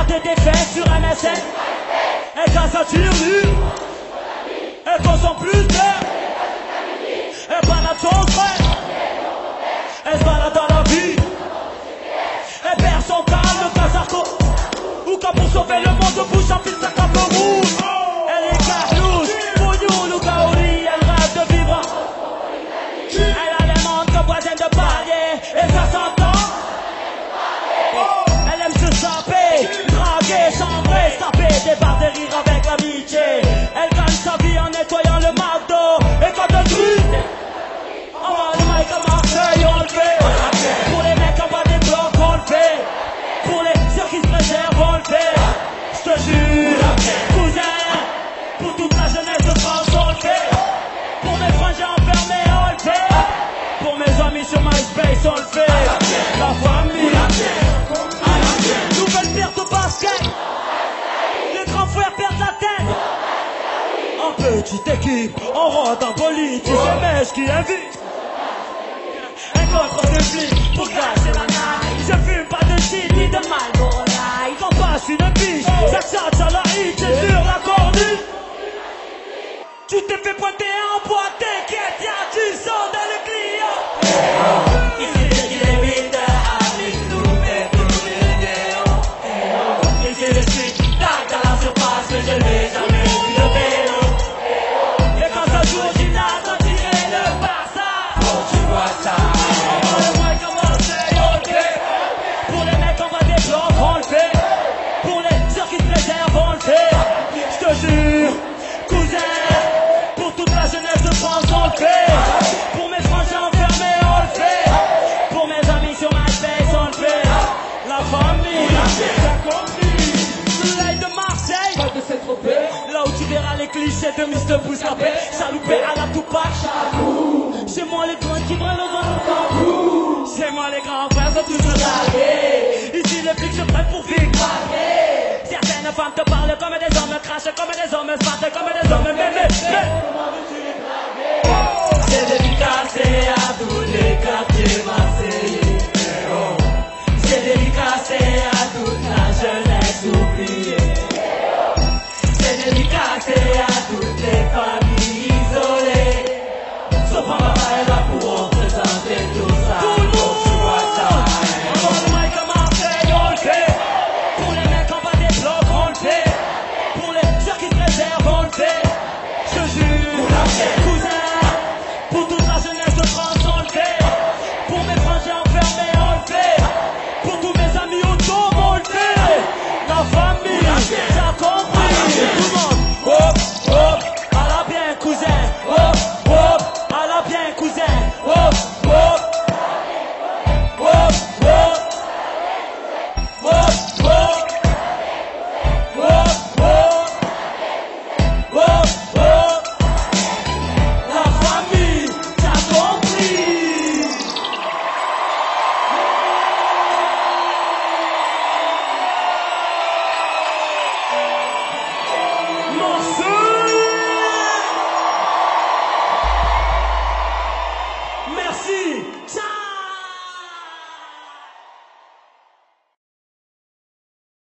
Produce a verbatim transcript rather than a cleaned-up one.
regarder tes fesses sur M S N. Et quand ça tire nu, elles font son plus d'heures. Elles baladent son frère. Elle se balade dans la vie. Elle perd son calme quand ça court. Ou quand pour sauver le monde bouge en fil sa cape rouge. Elle est carlouche, pour nous, nous Gaori. Elle rêve de vivre. Elle a les montres comme voisine de palier. Et ça s'entend. Elle aime se saper, draguer, chambrer, se taper des barres de rire avec l'amitié. Elle gagne sa vie en nettoyant le McDo. Et quand elle crie, on va le mic à Marseille, on le fait. Pour les mecs en bas des blocs, on le fait. Pour les ceux qui se préservent, on le fait. Je te jure, cousin, pour toute la jeunesse de France, on le fait. Pour mes frangins enfermés, on le fait. Pour mes amis sur MySpace, on le fait. La famille, nouvelle paire de basket. Les grands frères perdent la tête. En petite équipe, on rentre en politique. C'est Mèche qui invite. Un contre de flics pour gâcher la night. Je fume pas de shit ni de Marlboro Light. Quand passe une biche, ça charge à la hit, c'est sur la cornue. Tu t'es fait pointer en boîte, t'inquiète, y'a du sang dans le client. Ici c'est qui les vite, avec nous, mais tout le néon. Ici le street, tac dans la surface, mais je n'ai jamais vu de vélo. Et quand ça joue au gymnase, on dirait le Barça. Oh, tu vois ça. Pour les mecs on va des blocs, on le fait. Pour les sœurs qui se préservent, on le fait. Je te jure, cousin, pour toute la jeunesse de France, on le fait. Pour mes frangins enfermés, on le fait. Pour mes amis sur MySpace, on le fait. La famille, t'as compris. Soleil de Marseille, pas de Saint-Tropez. Là où tu verras les clichés de mister Bouscapé. Chaloupé à la Tupac. Chez moi les grands qui brûlent le vent. Chez moi les grands frères sont toujours largués. Ici les flics se prennent pour victimes. Certaines femmes te parlent comme des hommes, crachent comme des hommes, se battent comme des hommes, mais mais mais c'est dédicacé à tous les quartiers marseillais. C'est dédicacé à toute la jeunesse oubliée. C'est dédicacé à toutes les familles isolées. Sauf en papa et là pour représenter tout ça. Tout le monde, tu vois ça. On va le mic à Marseille, on le fait. Pour les mecs en bas des blocs, on le fait. Pour les ceux qui se préservent, on le fait. Je te jure, cousin, pour toute la jeunesse de France, on le fait. Pour mes frangins enfermés, on le fait. Pour tous mes amis autour, on le fait. La famille, t'as compris. Tout le monde, hop, hop, à la bien, cousin. Hop, hop, à la bien, cousin. Hop, hop, hop, hop, hop, hop, hop, hop, hop, hop. La famille, t'as compris. Marseille. Merci. Ciao.